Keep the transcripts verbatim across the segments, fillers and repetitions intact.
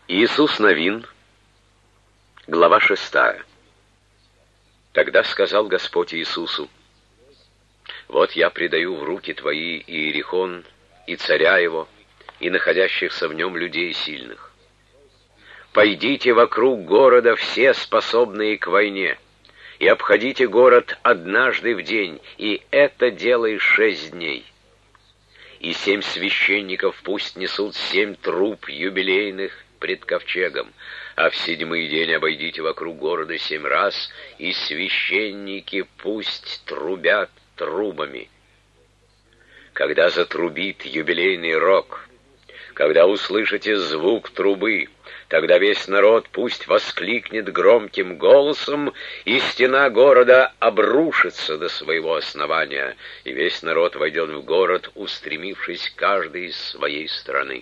Иисус Новин, глава шестая. Тогда сказал Господь Иисусу: «Вот я предаю в руки твои Иерихон, и царя его, и находящихся в нем людей сильных. Пойдите вокруг города все способные к войне, и обходите город однажды в день, и это делай шесть дней. И семь священников пусть несут семь труб юбилейных пред ковчегом, а в седьмой день обойдите вокруг города семь раз, и священники пусть трубят трубами. Когда затрубит юбилейный рог, когда услышите звук трубы, тогда весь народ пусть воскликнет громким голосом, и стена города обрушится до своего основания, и весь народ войдет в город, устремившись каждый из своей стороны».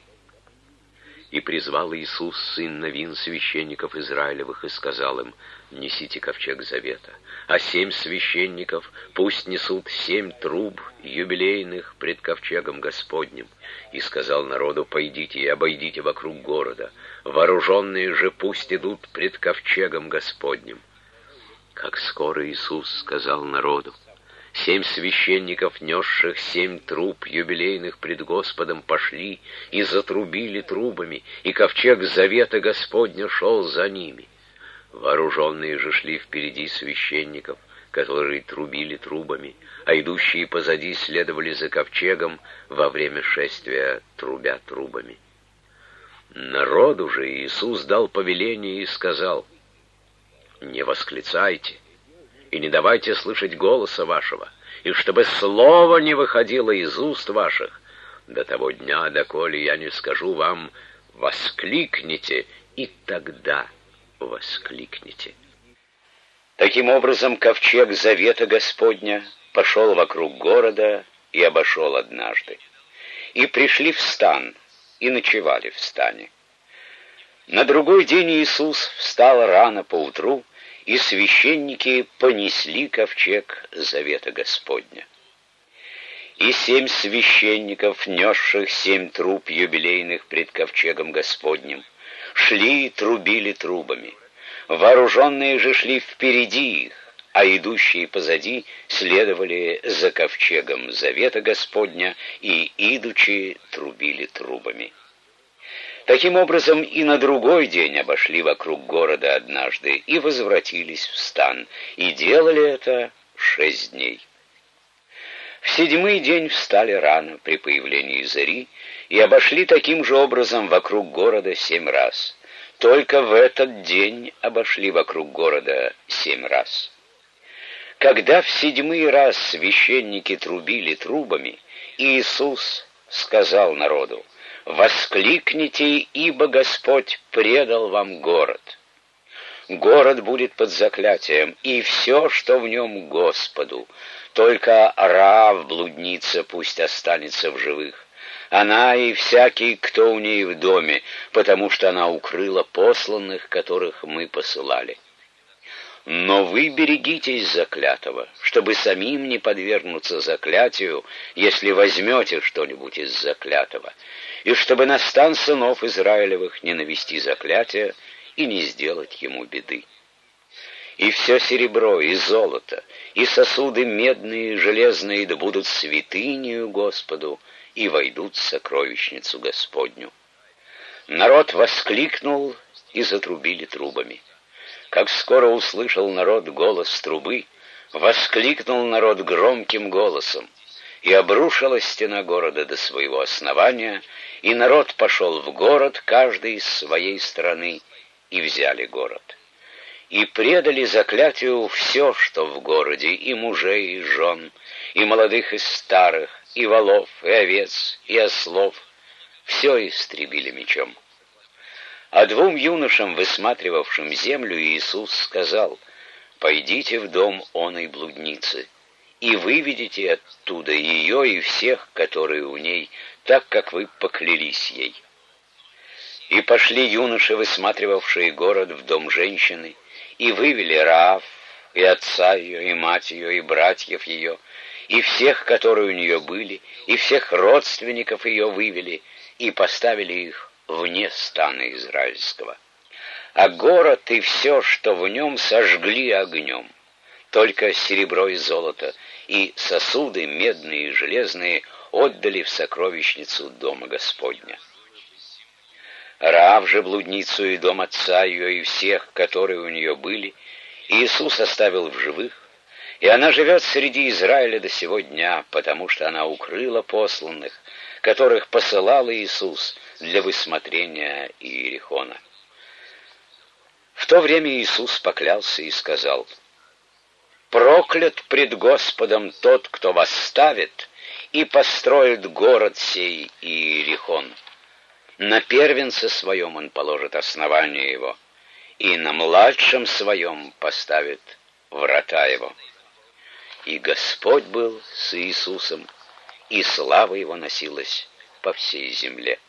И призвал Иисус, сын Новин, священников Израилевых, и сказал им: «Несите ковчег завета, а семь священников пусть несут семь труб юбилейных пред ковчегом Господним». И сказал народу: «Пойдите и обойдите вокруг города, вооруженные же пусть идут пред ковчегом Господним». Как скоро Иисус сказал народу, семь священников, несших семь труб юбилейных пред Господом, пошли и затрубили трубами, и ковчег завета Господня шел за ними. Вооруженные же шли впереди священников, которые трубили трубами, а идущие позади следовали за ковчегом во время шествия, трубя трубами. Народу же Иисус дал повеление и сказал: «Не восклицайте и не давайте слышать голоса вашего, и чтобы слово не выходило из уст ваших до того дня, доколе я не скажу вам: воскликните, и тогда воскликните». Таким образом, ковчег завета Господня пошел вокруг города и обошел однажды. И пришли в стан, и ночевали в стане. На другой день Иисус встал рано поутру, и священники понесли ковчег завета Господня. И семь священников, несших семь труб юбилейных пред ковчегом Господним, шли и трубили трубами. Вооруженные же шли впереди их, а идущие позади следовали за ковчегом завета Господня и, идучи, трубили трубами. Таким образом, и на другой день обошли вокруг города однажды и возвратились в стан, и делали это шесть дней. В седьмой день встали рано при появлении зари и обошли таким же образом вокруг города семь раз. Только в этот день обошли вокруг города семь раз. Когда в седьмой раз священники трубили трубами, Иисус сказал народу: «Воскликните, ибо Господь предал вам город. Город будет под заклятием, и все, что в нем, Господу. Только Раав, блудница, пусть останется в живых. Она и всякий, кто у ней в доме, потому что она укрыла посланных, которых мы посылали. Но вы берегитесь заклятого, чтобы самим не подвергнуться заклятию, если возьмете что-нибудь из заклятого, и чтобы на стан сынов Израилевых не навести заклятия и не сделать ему беды. И все серебро, и золото, и сосуды медные и железные да будут святынею Господу, и войдут в сокровищницу Господню». Народ воскликнул, и затрубили трубами. Как скоро услышал народ голос трубы, воскликнул народ громким голосом, и обрушилась стена города до своего основания, и народ пошел в город, каждый из своей стороны, и взяли город. И предали заклятию все, что в городе, и мужей, и жен, и молодых, и старых, и волов, и овец, и ослов. Все истребили мечом. А двум юношам, высматривавшим землю, Иисус сказал: «Пойдите в дом оной блудницы, и выведите оттуда ее и всех, которые у ней, так, как вы поклялись ей». И пошли юноши, высматривавшие город, в дом женщины, и вывели Раав, и отца ее, и мать ее, и братьев ее, и всех, которые у нее были, и всех родственников ее вывели, и поставили их вне стана израильского. А город и все, что в нем, сожгли огнем. Только серебро и золото и сосуды медные и железные отдали в сокровищницу дома Господня. Раав же блудницу и дом отца ее и всех, которые у нее были, Иисус оставил в живых, и она живет среди Израиля до сего дня, потому что она укрыла посланных, которых посылал Иисус для высмотрения Иерихона. В то время Иисус поклялся и сказал: «Проклят пред Господом тот, кто восставит и построит город сей Иерихон. На первенце своем он положит основание его, и на младшем своем поставит врата его». И Господь был с Иисусом, и слава его носилась по всей земле.